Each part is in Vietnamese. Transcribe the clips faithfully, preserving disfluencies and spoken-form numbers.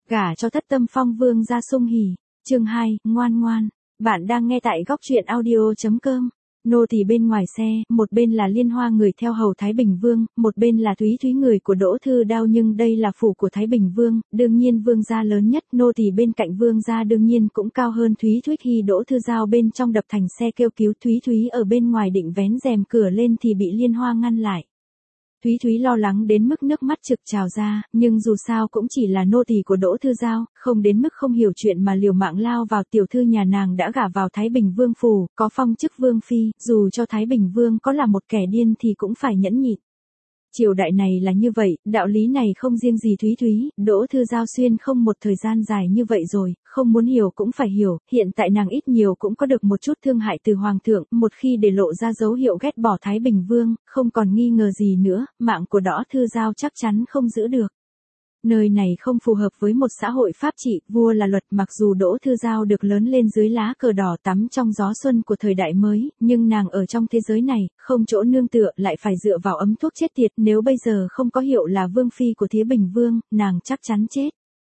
Gả cho thất tâm phong vương gia sung hỉ. Chương hai, ngoan ngoan. Bạn đang nghe tại góc truyện audio chấm com. Nô tỳ bên ngoài xe, một bên là Liên Hoa người theo hầu Thái Bình Vương, một bên là Thúy Thúy người của Đỗ Thư Đao, nhưng đây là phủ của Thái Bình Vương, đương nhiên vương gia lớn nhất, nô tỳ bên cạnh vương gia đương nhiên cũng cao hơn Thúy Thúy. Khi Đỗ Thư Dao bên trong đập thành xe kêu cứu, Thúy Thúy ở bên ngoài định vén rèm cửa lên thì bị Liên Hoa ngăn lại. Thúy Thúy lo lắng đến mức nước mắt trực trào ra, nhưng dù sao cũng chỉ là nô tỳ của Đỗ Thư Dao, không đến mức không hiểu chuyện mà liều mạng lao vào. Tiểu thư nhà nàng đã gả vào Thái Bình Vương phủ, có phong chức vương phi, dù cho Thái Bình Vương có là một kẻ điên thì cũng phải nhẫn nhịn. Triều đại này là như vậy, đạo lý này không riêng gì Thúy Thúy, Đỗ Thư Dao xuyên không một thời gian dài như vậy rồi, không muốn hiểu cũng phải hiểu, hiện tại nàng ít nhiều cũng có được một chút thương hại từ Hoàng thượng, một khi để lộ ra dấu hiệu ghét bỏ Thái Bình Vương, không còn nghi ngờ gì nữa, mạng của Đỗ Thư Dao chắc chắn không giữ được. Nơi này không phù hợp với một xã hội pháp trị, vua là luật. Mặc dù Đỗ Thư Dao được lớn lên dưới lá cờ đỏ tắm trong gió xuân của thời đại mới, nhưng nàng ở trong thế giới này, không chỗ nương tựa, lại phải dựa vào ấm thuốc chết tiệt. Nếu bây giờ không có hiệu là vương phi của Thái Bình Vương, nàng chắc chắn chết.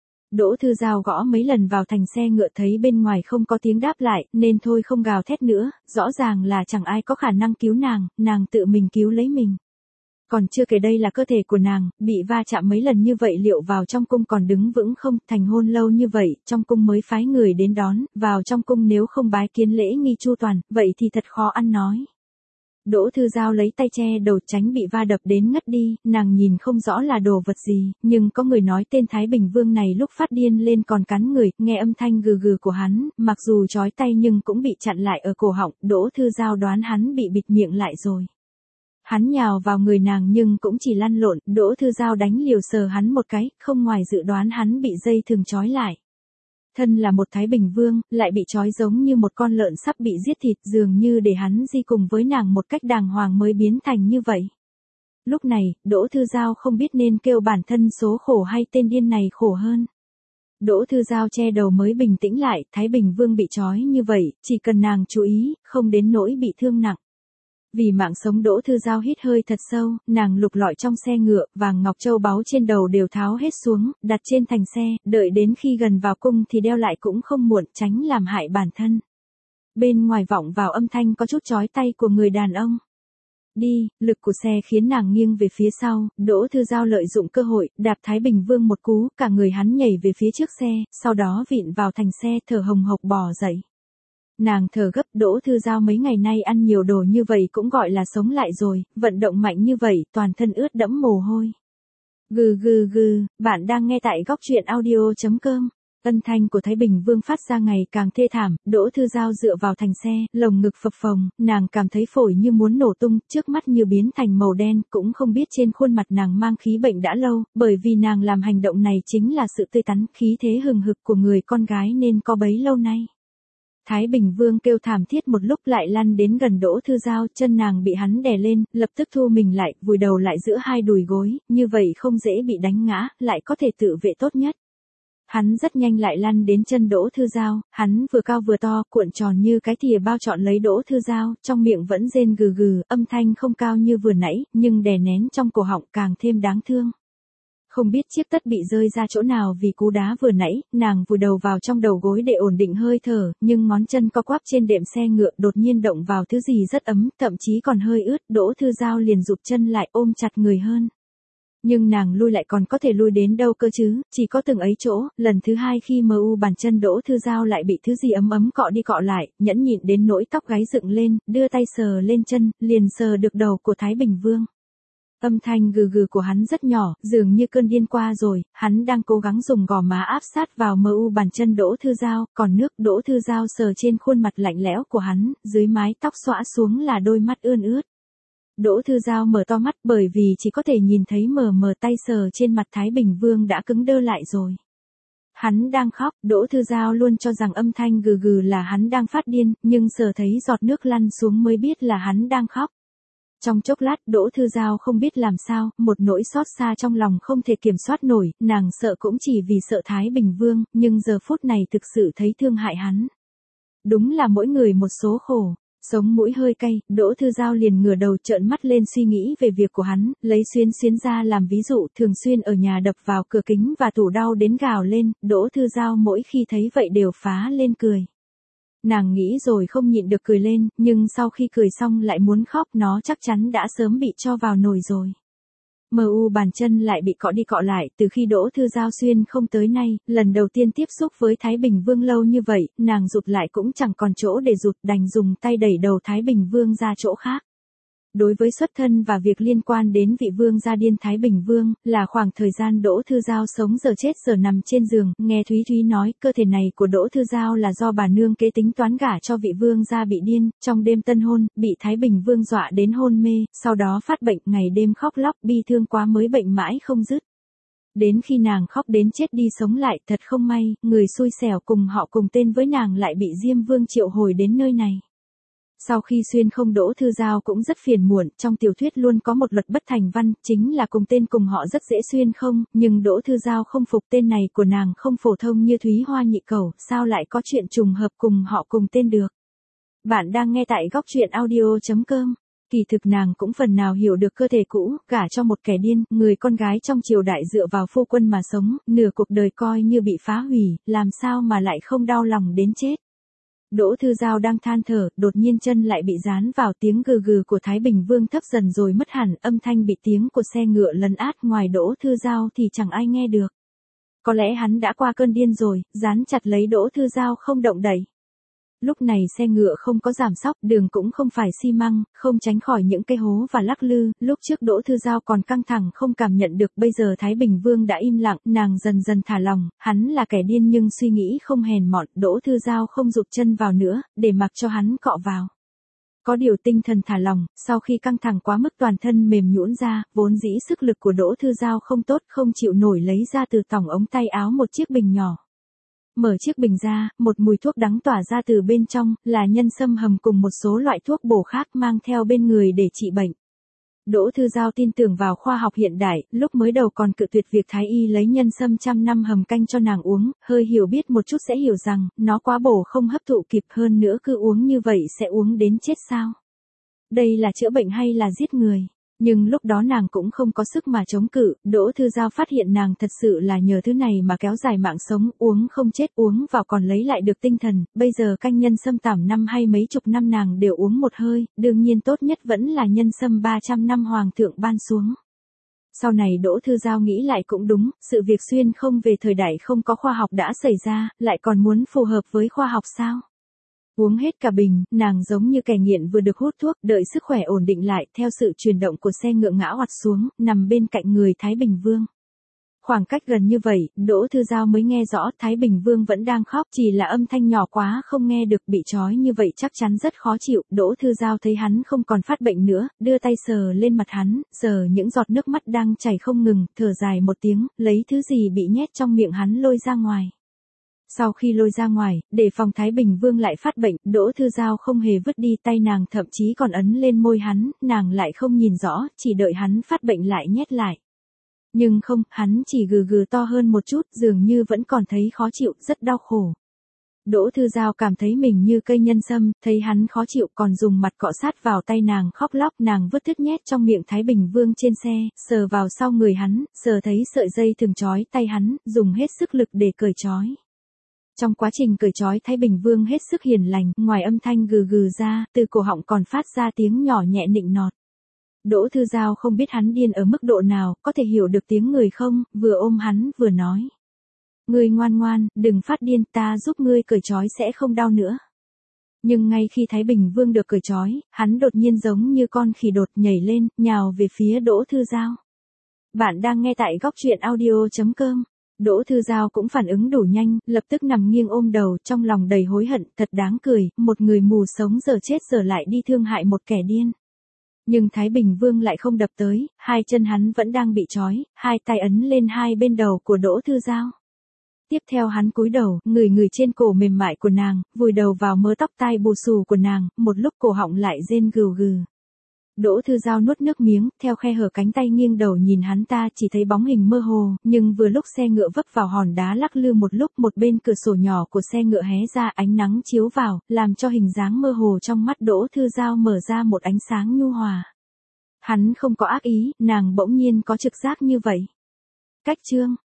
Đỗ Thư Dao gõ mấy lần vào thành xe ngựa, thấy bên ngoài không có tiếng đáp lại, nên thôi không gào thét nữa, rõ ràng là chẳng ai có khả năng cứu nàng, nàng tự mình cứu lấy mình. Còn chưa kể đây là cơ thể của nàng, bị va chạm mấy lần như vậy liệu vào trong cung còn đứng vững không, thành hôn lâu như vậy, trong cung mới phái người đến đón, vào trong cung nếu không bái kiến lễ nghi chu toàn, vậy thì thật khó ăn nói. Đỗ Thư Dao lấy tay che đầu tránh bị va đập đến ngất đi, nàng nhìn không rõ là đồ vật gì, nhưng có người nói tên Thái Bình Vương này lúc phát điên lên còn cắn người, nghe âm thanh gừ gừ của hắn, mặc dù trói tay nhưng cũng bị chặn lại ở cổ họng, Đỗ Thư Dao đoán hắn bị bịt miệng lại rồi. Hắn nhào vào người nàng nhưng cũng chỉ lăn lộn, Đỗ Thư Dao đánh liều sờ hắn một cái, không ngoài dự đoán hắn bị dây thừng trói lại. Thân là một Thái Bình Vương, lại bị trói giống như một con lợn sắp bị giết thịt, dường như để hắn di cùng với nàng một cách đàng hoàng mới biến thành như vậy. Lúc này, Đỗ Thư Dao không biết nên kêu bản thân số khổ hay tên điên này khổ hơn. Đỗ Thư Dao che đầu mới bình tĩnh lại, Thái Bình Vương bị trói như vậy, chỉ cần nàng chú ý, không đến nỗi bị thương nặng. Vì mạng sống Đỗ Thư Dao hít hơi thật sâu, nàng lục lọi trong xe ngựa, vàng ngọc châu báu trên đầu đều tháo hết xuống, đặt trên thành xe, đợi đến khi gần vào cung thì đeo lại cũng không muộn, tránh làm hại bản thân. Bên ngoài vọng vào âm thanh có chút chói tay của người đàn ông. Đi, lực của xe khiến nàng nghiêng về phía sau, Đỗ Thư Dao lợi dụng cơ hội, đạp Thái Bình Vương một cú, cả người hắn nhảy về phía trước xe, sau đó vịn vào thành xe thở hồng hộc bò dậy. Nàng thở gấp, Đỗ Thư Dao mấy ngày nay ăn nhiều đồ như vậy cũng gọi là sống lại rồi, vận động mạnh như vậy, toàn thân ướt đẫm mồ hôi. Gừ gừ gừ, bạn đang nghe tại góc truyện audio chấm com. Âm thanh của Thái Bình Vương phát ra ngày càng thê thảm, Đỗ Thư Dao dựa vào thành xe, lồng ngực phập phồng, nàng cảm thấy phổi như muốn nổ tung, trước mắt như biến thành màu đen, cũng không biết trên khuôn mặt nàng mang khí bệnh đã lâu, bởi vì nàng làm hành động này chính là sự tươi tắn, khí thế hừng hực của người con gái nên có bấy lâu nay. Thái Bình Vương kêu thảm thiết một lúc lại lăn đến gần Đỗ Thư Dao, chân nàng bị hắn đè lên, lập tức thu mình lại, vùi đầu lại giữa hai đùi gối, như vậy không dễ bị đánh ngã, lại có thể tự vệ tốt nhất. Hắn rất nhanh lại lăn đến chân Đỗ Thư Dao, hắn vừa cao vừa to, cuộn tròn như cái thìa bao trọn lấy Đỗ Thư Dao, trong miệng vẫn rên gừ gừ, âm thanh không cao như vừa nãy, nhưng đè nén trong cổ họng càng thêm đáng thương. Không biết chiếc tất bị rơi ra chỗ nào vì cú đá vừa nãy, nàng vùi đầu vào trong đầu gối để ổn định hơi thở, nhưng ngón chân co quắp trên đệm xe ngựa đột nhiên động vào thứ gì rất ấm, thậm chí còn hơi ướt, Đỗ Thư Dao liền rụt chân lại ôm chặt người hơn. Nhưng nàng lui lại còn có thể lui đến đâu cơ chứ, chỉ có từng ấy chỗ, lần thứ hai khi mờ u bàn chân Đỗ Thư Dao lại bị thứ gì ấm ấm cọ đi cọ lại, nhẫn nhịn đến nỗi tóc gáy dựng lên, đưa tay sờ lên chân, liền sờ được đầu của Thái Bình Vương. Âm thanh gừ gừ của hắn rất nhỏ, dường như cơn điên qua rồi, hắn đang cố gắng dùng gò má áp sát vào mờ u bàn chân Đỗ Thư Dao, còn nước Đỗ Thư Dao sờ trên khuôn mặt lạnh lẽo của hắn, dưới mái tóc xõa xuống là đôi mắt ươn ướt. Đỗ Thư Dao mở to mắt bởi vì chỉ có thể nhìn thấy mờ mờ tay sờ trên mặt Thái Bình Vương đã cứng đơ lại rồi. Hắn đang khóc, Đỗ Thư Dao luôn cho rằng âm thanh gừ gừ là hắn đang phát điên, nhưng sờ thấy giọt nước lăn xuống mới biết là hắn đang khóc. Trong chốc lát Đỗ Thư Dao không biết làm sao, một nỗi xót xa trong lòng không thể kiểm soát nổi, nàng sợ cũng chỉ vì sợ Thái Bình Vương, nhưng giờ phút này thực sự thấy thương hại hắn. Đúng là mỗi người một số khổ. Sống mũi hơi cay, Đỗ Thư Giao liền ngửa đầu trợn mắt lên suy nghĩ về việc của hắn, lấy Xuyến Xuyến ra làm ví dụ, thường xuyên ở nhà đập vào cửa kính và tủ đau đến gào lên, Đỗ Thư Giao mỗi khi thấy vậy đều phá lên cười. Nàng nghĩ rồi không nhịn được cười lên, nhưng sau khi cười xong lại muốn khóc, nó chắc chắn đã sớm bị cho vào nồi rồi. Mờ u bàn chân lại bị cọ đi cọ lại, từ khi Đỗ Thư Giao xuyên không tới nay, lần đầu tiên tiếp xúc với Thái Bình Vương lâu như vậy, nàng rụt lại cũng chẳng còn chỗ để rụt, đành dùng tay đẩy đầu Thái Bình Vương ra chỗ khác. Đối với xuất thân và việc liên quan đến vị vương gia điên Thái Bình Vương, là khoảng thời gian Đỗ Thư Giao sống giờ chết giờ nằm trên giường, nghe Thúy Thúy nói, cơ thể này của Đỗ Thư Giao là do bà nương kế tính toán gả cho vị vương gia bị điên, trong đêm tân hôn, bị Thái Bình Vương dọa đến hôn mê, sau đó phát bệnh, ngày đêm khóc lóc, bi thương quá mới bệnh mãi không dứt. Đến khi nàng khóc đến chết đi sống lại, thật không may, người xui xẻo cùng họ cùng tên với nàng lại bị Diêm Vương triệu hồi đến nơi này. Sau khi xuyên không, Đỗ Thư Giao cũng rất phiền muộn, trong tiểu thuyết luôn có một luật bất thành văn, chính là cùng tên cùng họ rất dễ xuyên không, nhưng Đỗ Thư Giao không phục, tên này của nàng không phổ thông như Thúy Hoa Nhị Cẩu, sao lại có chuyện trùng hợp cùng họ cùng tên được. Bạn đang nghe tại góc truyện audio chấm com. Kỳ thực nàng cũng phần nào hiểu được cơ thể cũ, gả cho một kẻ điên, người con gái trong triều đại dựa vào phu quân mà sống, nửa cuộc đời coi như bị phá hủy, làm sao mà lại không đau lòng đến chết. Đỗ Thư Giao đang than thở, đột nhiên chân lại bị dán vào, tiếng gừ gừ của Thái Bình Vương thấp dần rồi mất hẳn, âm thanh bị tiếng của xe ngựa lấn át, ngoài Đỗ Thư Giao thì chẳng ai nghe được. Có lẽ hắn đã qua cơn điên rồi, dán chặt lấy Đỗ Thư Giao không động đậy. Lúc này xe ngựa không có giảm sóc, đường cũng không phải xi măng, không tránh khỏi những cây hố và lắc lư, lúc trước Đỗ Thư Giao còn căng thẳng không cảm nhận được, bây giờ Thái Bình Vương đã im lặng, nàng dần dần thả lòng, hắn là kẻ điên nhưng suy nghĩ không hèn mọn, Đỗ Thư Giao không rụt chân vào nữa, để mặc cho hắn cọ vào. Có điều tinh thần thả lòng, sau khi căng thẳng quá mức toàn thân mềm nhũn ra, vốn dĩ sức lực của Đỗ Thư Giao không tốt, không chịu nổi, lấy ra từ tòng ống tay áo một chiếc bình nhỏ. Mở chiếc bình ra, một mùi thuốc đắng tỏa ra từ bên trong, là nhân sâm hầm cùng một số loại thuốc bổ khác mang theo bên người để trị bệnh. Đỗ Thư Giao tin tưởng vào khoa học hiện đại, lúc mới đầu còn cự tuyệt việc thái y lấy nhân sâm trăm năm hầm canh cho nàng uống, hơi hiểu biết một chút sẽ hiểu rằng, nó quá bổ không hấp thụ kịp, hơn nữa cứ uống như vậy sẽ uống đến chết sao. Đây là chữa bệnh hay là giết người? Nhưng lúc đó nàng cũng không có sức mà chống cự, Đỗ Thư Giao phát hiện nàng thật sự là nhờ thứ này mà kéo dài mạng sống, uống không chết, uống vào còn lấy lại được tinh thần, bây giờ canh nhân sâm tảm năm hay mấy chục năm nàng đều uống một hơi, đương nhiên tốt nhất vẫn là nhân sâm ba trăm năm hoàng thượng ban xuống. Sau này Đỗ Thư Giao nghĩ lại cũng đúng, sự việc xuyên không về thời đại không có khoa học đã xảy ra, lại còn muốn phù hợp với khoa học sao? Uống hết cả bình, nàng giống như kẻ nghiện vừa được hút thuốc, đợi sức khỏe ổn định lại, theo sự chuyển động của xe ngựa ngã oặt xuống, nằm bên cạnh người Thái Bình Vương. Khoảng cách gần như vậy, Đỗ Thư Giao mới nghe rõ, Thái Bình Vương vẫn đang khóc, chỉ là âm thanh nhỏ quá không nghe được, bị trói như vậy chắc chắn rất khó chịu. Đỗ Thư Giao thấy hắn không còn phát bệnh nữa, đưa tay sờ lên mặt hắn, sờ những giọt nước mắt đang chảy không ngừng, thở dài một tiếng, lấy thứ gì bị nhét trong miệng hắn lôi ra ngoài. Sau khi lôi ra ngoài, để phòng Thái Bình Vương lại phát bệnh, Đỗ Thư Giao không hề vứt đi tay nàng, thậm chí còn ấn lên môi hắn, nàng lại không nhìn rõ, chỉ đợi hắn phát bệnh lại nhét lại. Nhưng không, hắn chỉ gừ gừ to hơn một chút, dường như vẫn còn thấy khó chịu, rất đau khổ. Đỗ Thư Giao cảm thấy mình như cây nhân sâm, thấy hắn khó chịu còn dùng mặt cọ sát vào tay nàng khóc lóc, nàng vứt thức nhét trong miệng Thái Bình Vương trên xe, sờ vào sau người hắn, sờ thấy sợi dây thừng trói tay hắn, dùng hết sức lực để cởi trói. Trong quá trình cởi trói, Thái Bình Vương hết sức hiền lành, ngoài âm thanh gừ gừ ra, từ cổ họng còn phát ra tiếng nhỏ nhẹ nịnh nọt. Đỗ Thư Giao không biết hắn điên ở mức độ nào, có thể hiểu được tiếng người không, vừa ôm hắn vừa nói. Ngươi ngoan ngoan, đừng phát điên, ta giúp ngươi cởi trói sẽ không đau nữa. Nhưng ngay khi Thái Bình Vương được cởi trói, hắn đột nhiên giống như con khỉ đột nhảy lên, nhào về phía Đỗ Thư Giao. Bạn đang nghe tại góc truyện audio chấm com. Đỗ Thư Giao cũng phản ứng đủ nhanh, lập tức nằm nghiêng ôm đầu, trong lòng đầy hối hận, thật đáng cười, một người mù sống giờ chết giờ lại đi thương hại một kẻ điên. Nhưng Thái Bình Vương lại không đập tới, hai chân hắn vẫn đang bị trói, hai tay ấn lên hai bên đầu của Đỗ Thư Giao. Tiếp theo hắn cúi đầu, ngửi ngửi trên cổ mềm mại của nàng, vùi đầu vào mớ tóc tai bù xù của nàng, một lúc cổ họng lại rên gừ gừ. Đỗ Thư Giao nuốt nước miếng, theo khe hở cánh tay nghiêng đầu nhìn hắn ta chỉ thấy bóng hình mơ hồ, nhưng vừa lúc xe ngựa vấp vào hòn đá lắc lư một lúc, một bên cửa sổ nhỏ của xe ngựa hé ra, ánh nắng chiếu vào, làm cho hình dáng mơ hồ trong mắt Đỗ Thư Giao mở ra một ánh sáng nhu hòa. Hắn không có ác ý, nàng bỗng nhiên có trực giác như vậy. Cách chương